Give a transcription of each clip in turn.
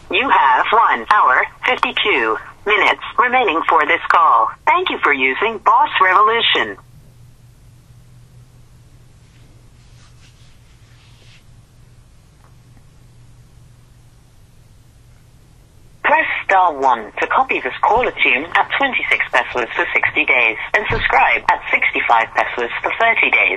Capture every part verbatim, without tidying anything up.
You have one hour, fifty-two minutes remaining for this call. Thank you for using Boss Revolution. Press star one to copy this caller tune at twenty-six pesos for sixty days and subscribe at sixty-five pesos for thirty days.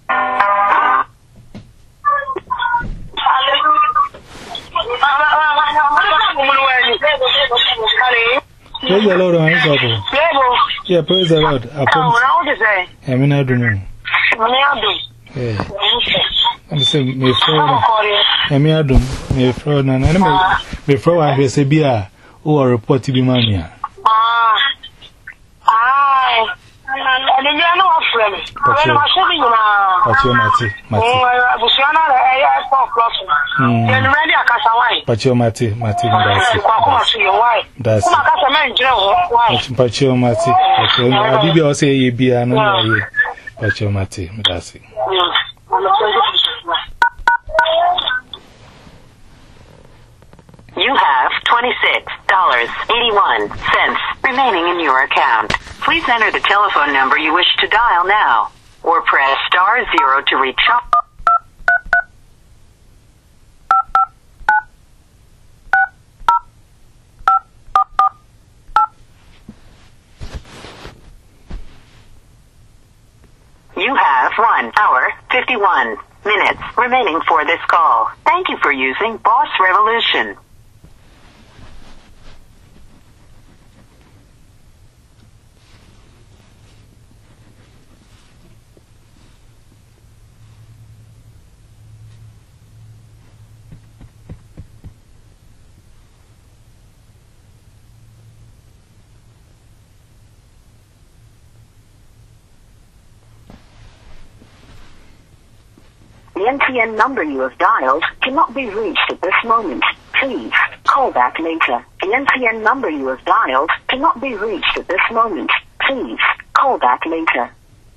Praise the Lord, I'm sorry. Yeah, praise the Lord. I mean, I don't know. I'm saying, me friend, I mean, I don't, me friend, and enemy, me friend, I say, be a or report to be mania. Ah, ah, and then you know what, friend. I'm saying, you know, but you're Matty, Matty. I was not a plus. Then ready, I can't wait. But you're Matty, Matty, that's it. But you're Matty, I did also say, you be an eye, but you're Matty, that's it. You have twenty-six dollars and eighty-one cents remaining in your account. Please enter the telephone number you wish to dial now, or press star zero to reach out. You have one hour, fifty-one minutes remaining for this call. Thank you for using Boss Revolution. The M T N number you have dialed cannot be reached at this moment. Please call back later. The M T N number you have dialed cannot be reached at this moment. Please call back later.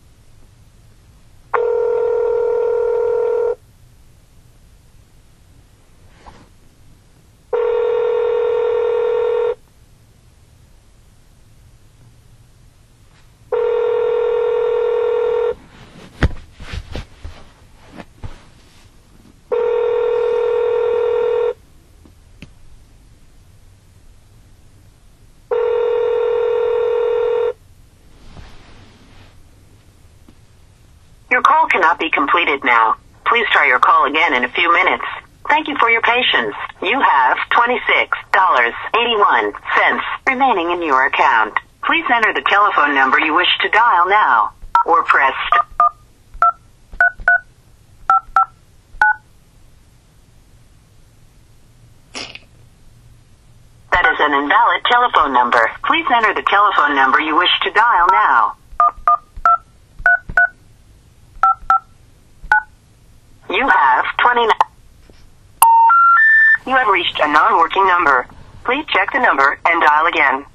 Your call cannot be completed now. Please try your call again in a few minutes. Thank you for your patience. You have twenty-six dollars and eighty-one cents remaining in your account. Please enter the telephone number you wish to dial now, or press That is an invalid telephone number. Please enter the telephone number you wish to dial now. You have twenty-nine. You have reached a non-working number. Please check the number and dial again.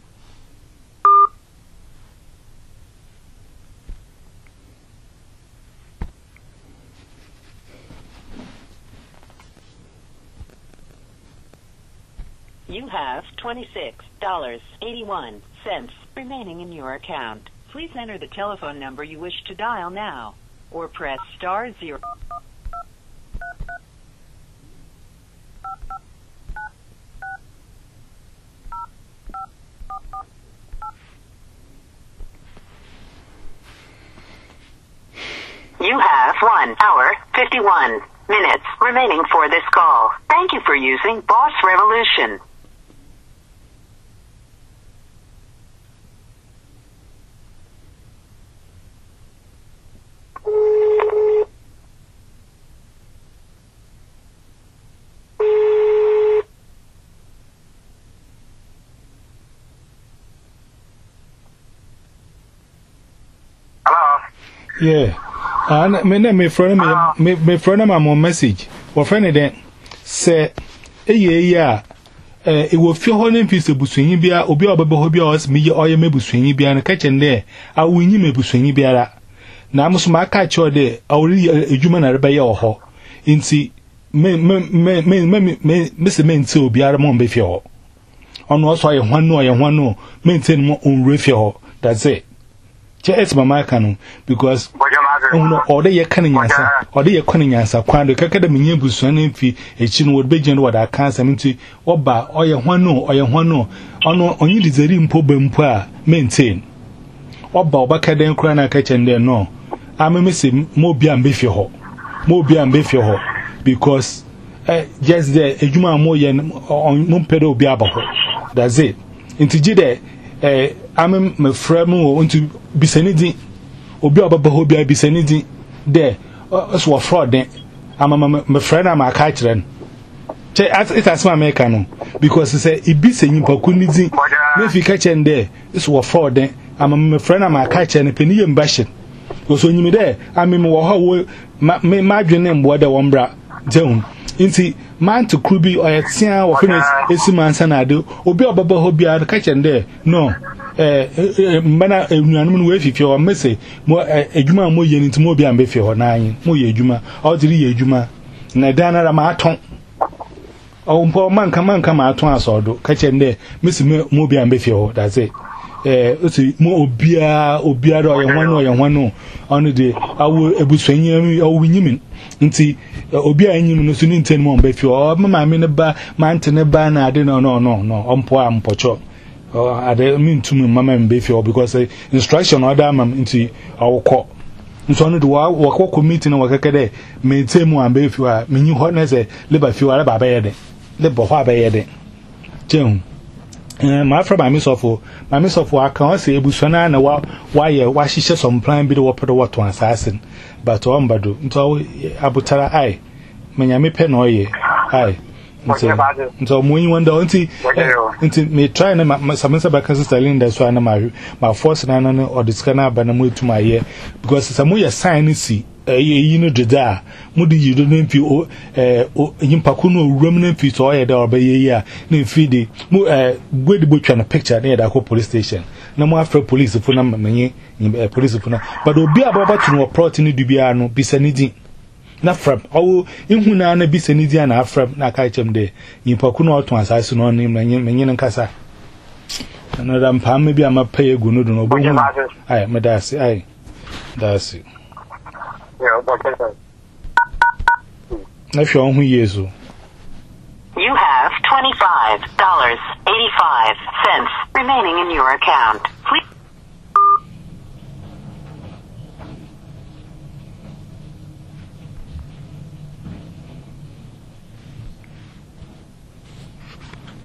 You have twenty-six dollars and eighty-one cents remaining in your account. Please enter the telephone number you wish to dial now, or press star zero. You have one hour, fifty-one minutes remaining for this call. Thank you for using Boss Revolution. Hello? Yeah. And me na me friend me me friend am on message. Wo friend den say eye ya eh e wo fi ho na mfise busunyi bia obi obebe ho bia os me ye oye mebusunyi bia na ka chende a wunyi mebusunyi biara na amso ma ka cho de awri ejuma na reba ye ho nti me me me me me me Mister Mentil obi ara mo mbe fie ho ono so aye hwanu aye hwanu maintain mo on refie ho that's it che it's mama kanu because ono ode ye kan nyansa ode ye kan nyansa kwando kaka da menye busuan mfi echi no wode begin wode aka samti oba oye hwanu oye hwanu ono onyi dizeri mpo bempo a maintain oba obaka den kura na ka chende no ameme se mo bia mbe fie ho mo bia mbe fie ho because uh, just there ejuma mo ye mo pedo obi abaho that's it into jide eh amem me frame wo into bisanidi obi ababaho bia bisanidi there so fraud den amama me frame na ma ka kire che it as my make no because say ibisanyi pakunidi me fi ka chende so fraud den amama me frame na ma ka kire ne peniye mbashe so nyimi there amem wo ho me madwene mbo da wombra jeun inti man to krubi oyetia wo finish esimansa na ade obi obaba ho bia ka chende no eh mana enuanum no we fifi o mese mo adwuma mo ye nti mo bia mbe fi ho na anyi mo ye adwuma o diri ye adwuma na danara ma aton o mpo manka manka ma aton asodo ka chende mese mo bia mbe fi ho that's it eh osi mo obia obia do ye hwanu ye hwanu onu de awu ebusuanyam awu nyimin nti obi anyim no so ni nteni mo mba fi o mama me ne ba mante ne ba na ade no no no no ompo a mpocho ade me ntumi mama mba fi o because instruction order mam nti awukọ nso no de wa wakọ committee na wakaka de me ntemu amba fi a menyi ho na se leba fi wa ba ba ye de leba ho aba ye de chen eh ma fra ba mi sofo ma mi sofo aka o se ebusona na wa wa ye wa hihye some plan bi de wo pedo what one assassin but o mbado nto abutara ai menya me pe no ye ai nto nto mo yin wanda nti nti me try na samensa ba kan sister Linda so na ma ma force na na o diska na ba na mo etuma ye because some ye sign si eh yi no deda mo di yido no mfi o eh yimpaku no owuram no mfi so ye da oba ye yi a na mfi di mo eh gwedi botwa na picture na ye da ko police station na mo after police fu na menye police fu na but obi ababa tu no plot ni dubia no bisanidi na frab awu ihu na na bisanidi na frab na ka chem de yimpaku no oto asase no ni menye menye nkasa na da mpam bi amapa egu no do no bo ai medasi ai dasi if you're you have twenty-five dollars and eighty-five cents remaining in your account.